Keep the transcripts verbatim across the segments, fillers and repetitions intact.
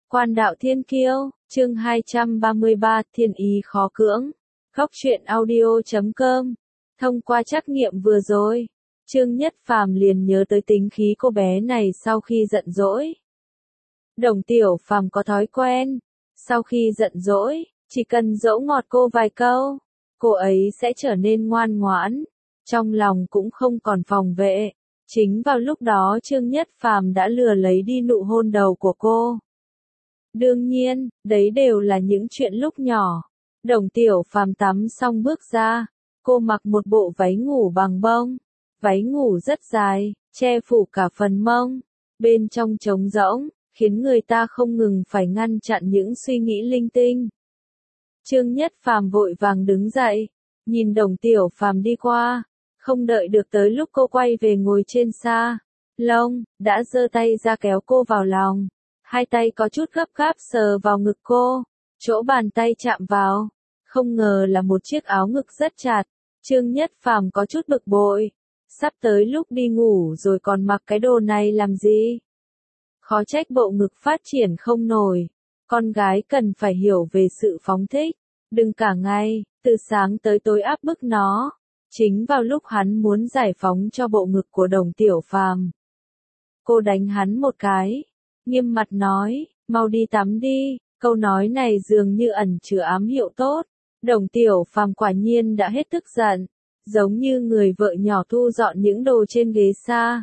Quan đạo thiên kiêu, chương hai trăm ba mươi ba, thiên ý khó cưỡng. Góc truyện audio chấm com. Thông qua trắc nghiệm vừa rồi, Trương Nhất Phàm liền nhớ tới tính khí cô bé này sau khi giận dỗi. Đồng Tiểu Phàm có thói quen, sau khi giận dỗi, chỉ cần dỗ ngọt cô vài câu, cô ấy sẽ trở nên ngoan ngoãn, trong lòng cũng không còn phòng vệ. Chính vào lúc đó Trương Nhất Phàm đã lừa lấy đi nụ hôn đầu của cô. Đương nhiên, đấy đều là những chuyện lúc nhỏ. Đồng Tiểu Phàm tắm xong bước ra, cô mặc một bộ váy ngủ bằng bông. Váy ngủ rất dài, che phủ cả phần mông, bên trong trống rỗng, khiến người ta không ngừng phải ngăn chặn những suy nghĩ linh tinh. Trương Nhất Phàm vội vàng đứng dậy, nhìn Đồng Tiểu Phàm đi qua, không đợi được tới lúc cô quay về ngồi trên sa lông, đã giơ tay ra kéo cô vào lòng. Hai tay có chút gấp gáp sờ vào ngực cô, chỗ bàn tay chạm vào, không ngờ là một chiếc áo ngực rất chặt. Trương Nhất Phàm có chút bực bội, sắp tới lúc đi ngủ rồi còn mặc cái đồ này làm gì? Khó trách bộ ngực phát triển không nổi, con gái cần phải hiểu về sự phóng thích, đừng cả ngày, từ sáng tới tối áp bức nó. Chính vào lúc hắn muốn giải phóng cho bộ ngực của Đồng Tiểu Phàm, cô đánh hắn một cái, nghiêm mặt nói, mau đi tắm đi. Câu nói này dường như ẩn chứa ám hiệu tốt. Đồng Tiểu Phàm quả nhiên đã hết tức giận, giống như người vợ nhỏ thu dọn những đồ trên ghế sa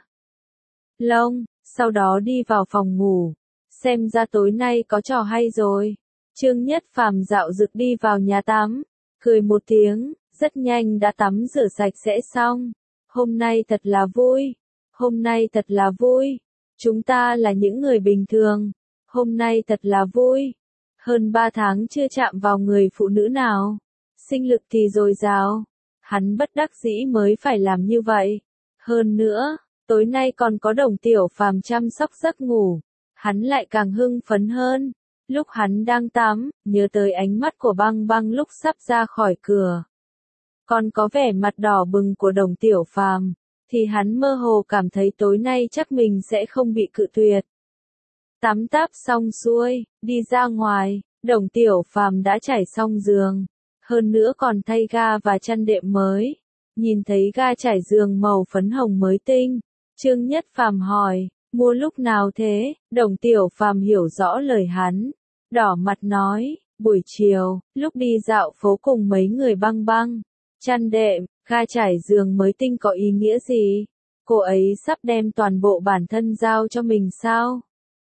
lông, sau đó đi vào phòng ngủ. Xem ra tối nay có trò hay rồi. Trương Nhất Phàm dạo dực đi vào nhà tắm, cười một tiếng, rất nhanh đã tắm rửa sạch sẽ xong. Hôm nay thật là vui, hôm nay thật là vui. Chúng ta là những người bình thường, hôm nay thật là vui. Hơn ba tháng chưa chạm vào người phụ nữ nào, sinh lực thì dồi dào, hắn bất đắc dĩ mới phải làm như vậy. Hơn nữa, tối nay còn có Đồng Tiểu Phàm chăm sóc giấc ngủ, hắn lại càng hưng phấn hơn. Lúc hắn đang tắm, nhớ tới ánh mắt của Băng Băng lúc sắp ra khỏi cửa, còn có vẻ mặt đỏ bừng của Đồng Tiểu Phàm, thì hắn mơ hồ cảm thấy tối nay chắc mình sẽ không bị cự tuyệt. Tắm táp xong xuôi, đi ra ngoài, Đồng Tiểu Phàm đã trải xong giường, hơn nữa còn thay ga và chăn đệm mới. Nhìn thấy ga trải giường màu phấn hồng mới tinh, Trương Nhất Phàm hỏi, mua lúc nào thế? Đồng Tiểu Phàm hiểu rõ lời hắn, đỏ mặt nói, buổi chiều, lúc đi dạo phố cùng mấy người. Băng Băng, chăn đệm, ga trải giường mới tinh có ý nghĩa gì? Cô ấy sắp đem toàn bộ bản thân giao cho mình sao?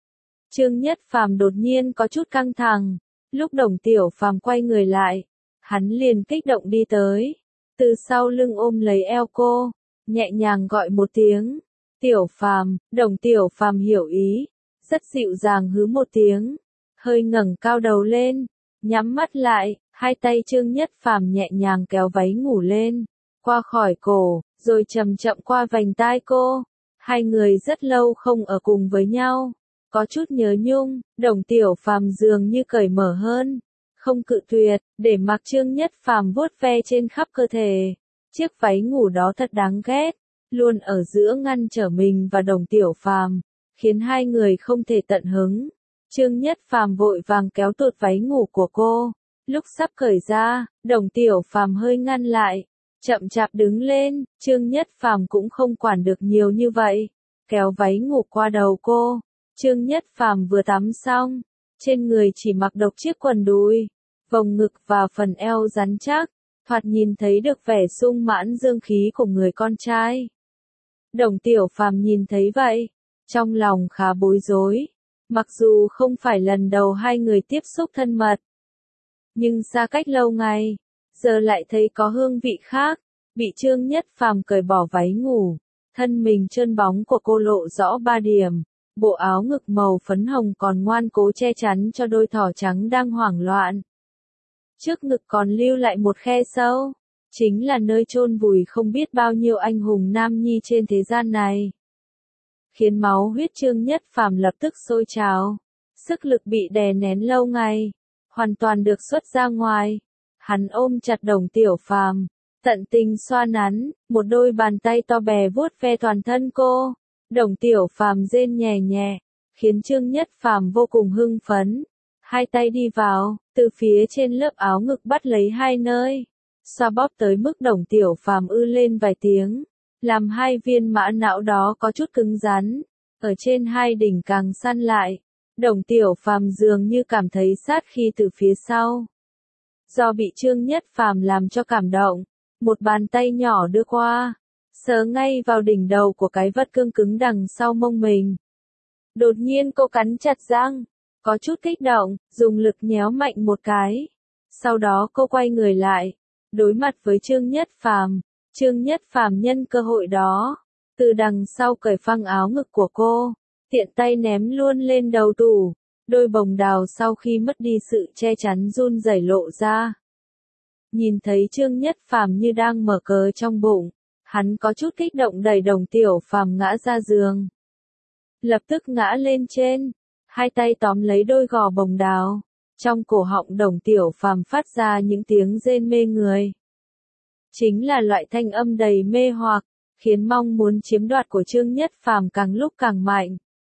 Trương Nhất Phàm đột nhiên có chút căng thẳng. Lúc Đồng Tiểu Phàm quay người lại, hắn liền kích động đi tới, từ sau lưng ôm lấy eo cô, nhẹ nhàng gọi một tiếng, Tiểu Phàm. Đồng Tiểu Phàm hiểu ý, rất dịu dàng hứ một tiếng, hơi ngẩng cao đầu lên, nhắm mắt lại, hai tay Trương Nhất Phàm nhẹ nhàng kéo váy ngủ lên, qua khỏi cổ, rồi chậm chậm qua vành tai cô. Hai người rất lâu không ở cùng với nhau, có chút nhớ nhung. Đồng Tiểu Phàm dường như cởi mở hơn, không cự tuyệt, để mặc Trương Nhất Phàm vuốt ve trên khắp cơ thể. Chiếc váy ngủ đó thật đáng ghét, luôn ở giữa ngăn trở mình và Đồng Tiểu Phàm, khiến hai người không thể tận hứng. Trương Nhất Phàm vội vàng kéo tuột váy ngủ của cô, lúc sắp cởi ra, Đồng Tiểu Phàm hơi ngăn lại, chậm chạp đứng lên. Trương Nhất Phàm cũng không quản được nhiều như vậy, kéo váy ngủ qua đầu cô. Trương Nhất Phàm vừa tắm xong, trên người chỉ mặc độc chiếc quần đùi, vòng ngực và phần eo rắn chắc, thoạt nhìn thấy được vẻ sung mãn dương khí của người con trai. Đồng Tiểu Phàm nhìn thấy vậy, trong lòng khá bối rối, mặc dù không phải lần đầu hai người tiếp xúc thân mật, nhưng xa cách lâu ngày, giờ lại thấy có hương vị khác. Bị Trương Nhất Phàm cởi bỏ váy ngủ, thân mình trơn bóng của cô lộ rõ ba điểm. Bộ áo ngực màu phấn hồng còn ngoan cố che chắn cho đôi thỏ trắng đang hoảng loạn. Trước ngực còn lưu lại một khe sâu, chính là nơi chôn vùi không biết bao nhiêu anh hùng nam nhi trên thế gian này. Khiến máu huyết Trương Nhất Phàm lập tức sôi trào, sức lực bị đè nén lâu ngày, hoàn toàn được xuất ra ngoài. Hắn ôm chặt Đồng Tiểu Phàm, tận tình xoa nắn, một đôi bàn tay to bè vuốt ve toàn thân cô. Đồng Tiểu Phàm rên nhẹ nhẹ, khiến Trương Nhất Phàm vô cùng hưng phấn. Hai tay đi vào, từ phía trên lớp áo ngực bắt lấy hai nơi, xoa bóp tới mức Đồng Tiểu Phàm ư lên vài tiếng, làm hai viên mã não đó có chút cứng rắn, ở trên hai đỉnh càng săn lại. Đồng Tiểu Phàm dường như cảm thấy sát khí từ phía sau. Do bị Trương Nhất Phàm làm cho cảm động, một bàn tay nhỏ đưa qua, sờ ngay vào đỉnh đầu của cái vật cương cứng đằng sau mông mình. Đột nhiên cô cắn chặt răng, có chút kích động, dùng lực nhéo mạnh một cái. Sau đó cô quay người lại, đối mặt với Trương Nhất Phàm. Trương Nhất Phàm nhân cơ hội đó, từ đằng sau cởi phăng áo ngực của cô, tiện tay ném luôn lên đầu tủ. Đôi bồng đào sau khi mất đi sự che chắn run rẩy lộ ra. Nhìn thấy Trương Nhất Phàm như đang mở cờ trong bụng, hắn có chút kích động đẩy Đồng Tiểu Phàm ngã ra giường. Lập tức ngã lên trên, hai tay tóm lấy đôi gò bồng đào. Trong cổ họng Đồng Tiểu Phàm phát ra những tiếng rên mê người. Chính là loại thanh âm đầy mê hoặc, khiến mong muốn chiếm đoạt của Trương Nhất Phàm càng lúc càng mạnh.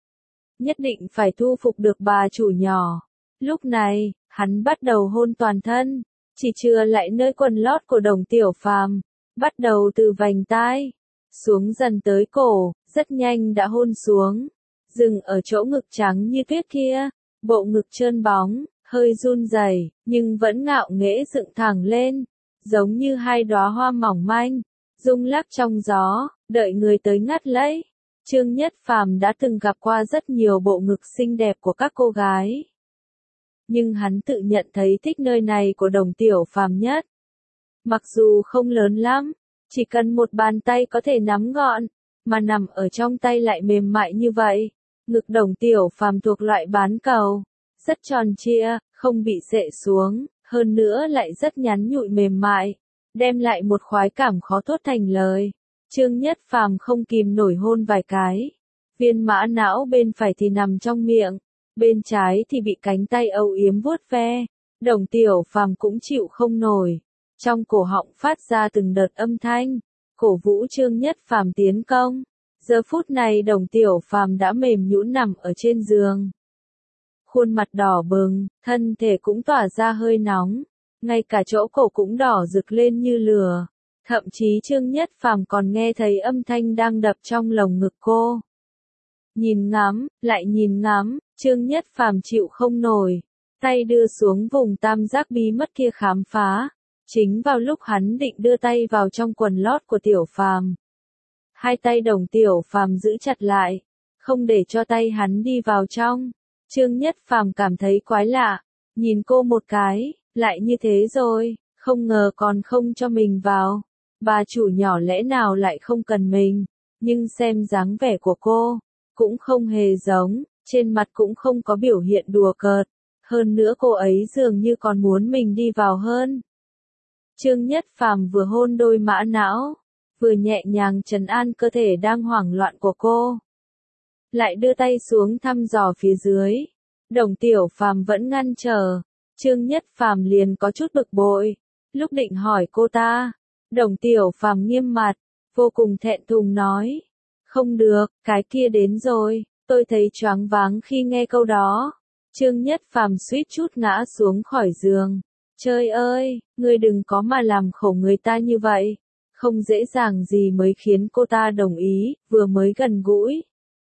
Nhất định phải thu phục được bà chủ nhỏ. Lúc này, hắn bắt đầu hôn toàn thân, chỉ chừa lại nơi quần lót của Đồng Tiểu Phàm, bắt đầu từ vành tai, xuống dần tới cổ, rất nhanh đã hôn xuống, dừng ở chỗ ngực trắng như tuyết kia, bộ ngực trơn bóng, hơi run rẩy, nhưng vẫn ngạo nghễ dựng thẳng lên, giống như hai đóa hoa mỏng manh, rung lắc trong gió, đợi người tới ngắt lấy. Trương Nhất Phàm đã từng gặp qua rất nhiều bộ ngực xinh đẹp của các cô gái. Nhưng hắn tự nhận thấy thích nơi này của Đồng Tiểu Phàm nhất. Mặc dù không lớn lắm, chỉ cần một bàn tay có thể nắm gọn, mà nằm ở trong tay lại mềm mại như vậy. Ngực Đồng Tiểu Phàm thuộc loại bán cầu, rất tròn trịa, không bị xệ xuống, hơn nữa lại rất nhắn nhụi mềm mại, đem lại một khoái cảm khó thốt thành lời. Trương Nhất Phàm không kìm nổi hôn vài cái. Viên mã não bên phải thì nằm trong miệng, bên trái thì bị cánh tay âu yếm vuốt ve. Đồng Tiểu Phàm cũng chịu không nổi, trong cổ họng phát ra từng đợt âm thanh, cổ vũ Trương Nhất Phàm tiến công. Giờ phút này Đồng Tiểu Phàm đã mềm nhũn nằm ở trên giường. Khuôn mặt đỏ bừng, thân thể cũng tỏa ra hơi nóng, ngay cả chỗ cổ cũng đỏ rực lên như lửa. Thậm chí Trương Nhất Phàm còn nghe thấy âm thanh đang đập trong lồng ngực cô. Nhìn ngắm, lại nhìn ngắm, Trương Nhất Phàm chịu không nổi, tay đưa xuống vùng tam giác bí mật kia khám phá. Chính vào lúc hắn định đưa tay vào trong quần lót của Tiểu Phàm, hai tay Đồng Tiểu Phàm giữ chặt lại, không để cho tay hắn đi vào trong. Trương Nhất Phàm cảm thấy quái lạ, nhìn cô một cái, lại như thế rồi, không ngờ còn không cho mình vào. Bà chủ nhỏ lẽ nào lại không cần mình, nhưng xem dáng vẻ của cô, cũng không hề giống, trên mặt cũng không có biểu hiện đùa cợt, hơn nữa cô ấy dường như còn muốn mình đi vào hơn. Trương Nhất Phàm vừa hôn đôi mã não, vừa nhẹ nhàng trấn an cơ thể đang hoảng loạn của cô. Lại đưa tay xuống thăm dò phía dưới. Đồng Tiểu Phàm vẫn ngăn trở, Trương Nhất Phàm liền có chút bực bội, lúc định hỏi cô ta. Đồng Tiểu Phàm nghiêm mặt, vô cùng thẹn thùng nói, không được, cái kia đến rồi, tôi thấy choáng váng khi nghe câu đó. Trương Nhất Phàm suýt chút ngã xuống khỏi giường. Trời ơi, ngươi đừng có mà làm khổ người ta như vậy, không dễ dàng gì mới khiến cô ta đồng ý, vừa mới gần gũi.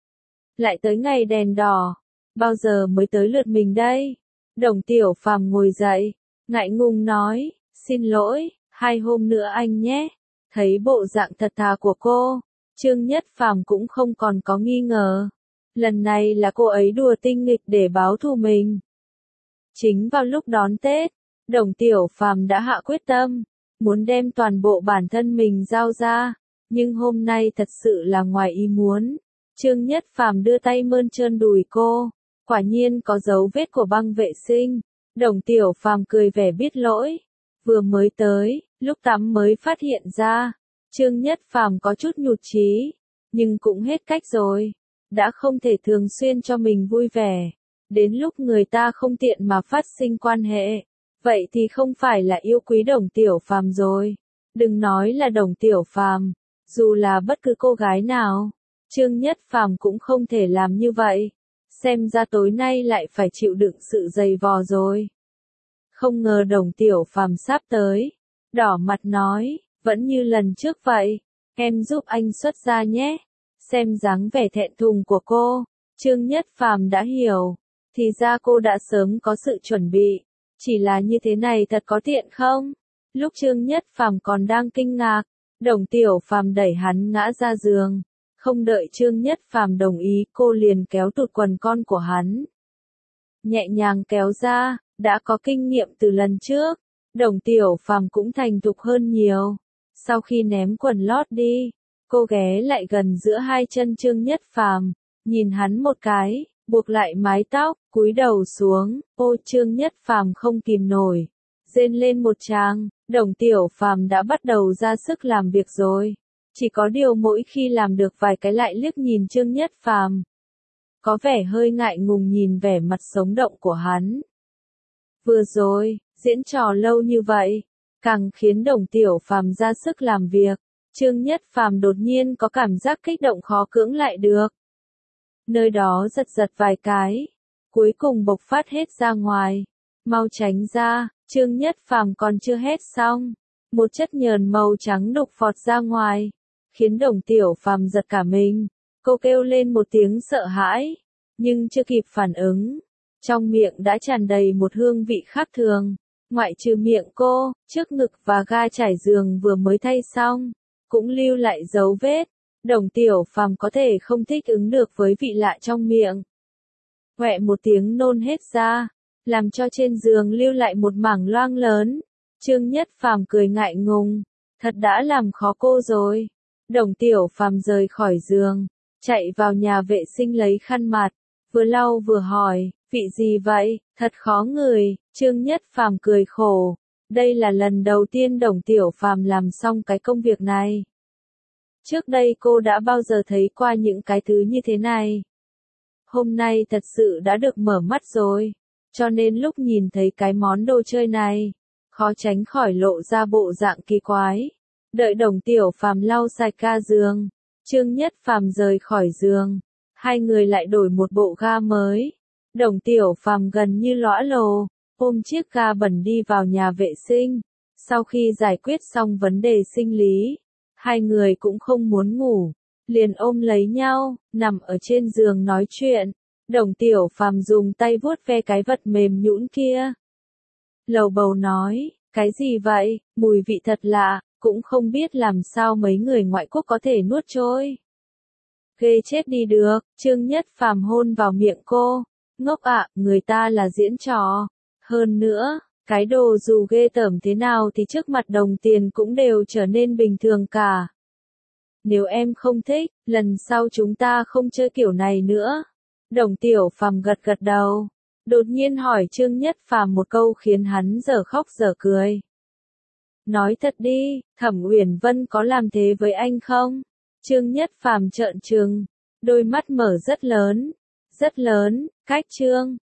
Lại tới ngày đèn đỏ, bao giờ mới tới lượt mình đây? Đồng Tiểu Phàm ngồi dậy, ngại ngùng nói, xin lỗi. Hai hôm nữa anh nhé. Thấy bộ dạng thật thà của cô, Trương Nhất Phàm cũng không còn có nghi ngờ. Lần này là cô ấy đùa tinh nghịch để báo thù mình. Chính vào lúc đón Tết, Đồng Tiểu Phàm đã hạ quyết tâm, muốn đem toàn bộ bản thân mình giao ra. Nhưng hôm nay thật sự là ngoài ý muốn. Trương Nhất Phàm đưa tay mơn trơn đùi cô, quả nhiên có dấu vết của băng vệ sinh. Đồng Tiểu Phàm cười vẻ biết lỗi. Vừa mới tới, lúc tắm mới phát hiện ra, Trương Nhất Phàm có chút nhụt chí, nhưng cũng hết cách rồi, đã không thể thường xuyên cho mình vui vẻ, đến lúc người ta không tiện mà phát sinh quan hệ, vậy thì không phải là yêu quý Đồng Tiểu Phàm rồi. Đừng nói là Đồng Tiểu Phàm, dù là bất cứ cô gái nào, Trương Nhất Phàm cũng không thể làm như vậy. xem ra tối nay lại phải chịu đựng sự dày vò rồi. Không ngờ Đồng Tiểu Phàm sắp tới, đỏ mặt nói, vẫn như lần trước vậy, em giúp anh xuất gia nhé. Xem dáng vẻ thẹn thùng của cô, Trương Nhất Phàm đã hiểu, thì ra cô đã sớm có sự chuẩn bị, chỉ là như thế này thật có tiện không? Lúc Trương Nhất Phàm còn đang kinh ngạc, Đồng Tiểu Phàm đẩy hắn ngã ra giường, không đợi Trương Nhất Phàm đồng ý, cô liền kéo tụt quần con của hắn. Nhẹ nhàng kéo ra, đã có kinh nghiệm từ lần trước, Đồng Tiểu Phàm cũng thành thục hơn nhiều. Sau khi ném quần lót đi, cô ghé lại gần giữa hai chân Trương Nhất Phàm, nhìn hắn một cái, buộc lại mái tóc, cúi đầu xuống, ô Trương Nhất Phàm không kìm nổi, rên lên một tràng. Đồng Tiểu Phàm đã bắt đầu ra sức làm việc rồi, chỉ có điều mỗi khi làm được vài cái lại liếc nhìn Trương Nhất Phàm, có vẻ hơi ngại ngùng nhìn vẻ mặt sống động của hắn. Vừa rồi, diễn trò lâu như vậy, càng khiến Đồng Tiểu Phàm ra sức làm việc, Trương Nhất Phàm đột nhiên có cảm giác kích động khó cưỡng lại được. Nơi đó giật giật vài cái, cuối cùng bộc phát hết ra ngoài, mau tránh ra, Trương Nhất Phàm còn chưa hết xong, một chất nhờn màu trắng đục phọt ra ngoài, khiến Đồng Tiểu Phàm giật cả mình, cô kêu lên một tiếng sợ hãi, nhưng chưa kịp phản ứng, trong miệng đã tràn đầy một hương vị khác thường, ngoại trừ miệng cô, trước ngực và ga trải giường vừa mới thay xong, cũng lưu lại dấu vết. Đồng Tiểu Phàm có thể không thích ứng được với vị lạ trong miệng. Quẹ một tiếng nôn hết ra, làm cho trên giường lưu lại một mảng loang lớn. Trương Nhất Phàm cười ngại ngùng, thật đã làm khó cô rồi. Đồng Tiểu Phàm rời khỏi giường, chạy vào nhà vệ sinh lấy khăn mặt, vừa lau vừa hỏi, vị gì vậy, thật khó ngửi. Trương Nhất Phàm cười khổ, đây là lần đầu tiên Đồng Tiểu Phàm làm xong cái công việc này. Trước đây cô đã bao giờ thấy qua những cái thứ như thế này. Hôm nay thật sự đã được mở mắt rồi, cho nên lúc nhìn thấy cái món đồ chơi này, khó tránh khỏi lộ ra bộ dạng kỳ quái. Đợi Đồng Tiểu Phàm lau sạch ga giường, Trương Nhất Phàm rời khỏi giường, hai người lại đổi một bộ ga mới. Đồng Tiểu Phàm gần như lõa lồ, ôm chiếc ga bẩn đi vào nhà vệ sinh. Sau khi giải quyết xong vấn đề sinh lý, hai người cũng không muốn ngủ, liền ôm lấy nhau, nằm ở trên giường nói chuyện. Đồng Tiểu Phàm dùng tay vuốt ve cái vật mềm nhũn kia. Lầu bầu nói, cái gì vậy, mùi vị thật lạ, cũng không biết làm sao mấy người ngoại quốc có thể nuốt trôi. Ghê chết đi được, Trương Nhất Phàm hôn vào miệng cô, ngốc ạ, người ta là diễn trò. Hơn nữa, cái đồ dù ghê tởm thế nào thì trước mặt đồng tiền cũng đều trở nên bình thường cả. Nếu em không thích, lần sau chúng ta không chơi kiểu này nữa. Đồng Tiểu Phàm gật gật đầu, đột nhiên hỏi Trương Nhất Phàm một câu khiến hắn dở khóc dở cười. Nói thật đi, Thẩm Uyển Vân có làm thế với anh không? Trương Nhất Phàm trợn trừng, đôi mắt mở rất lớn, rất lớn, cách Trương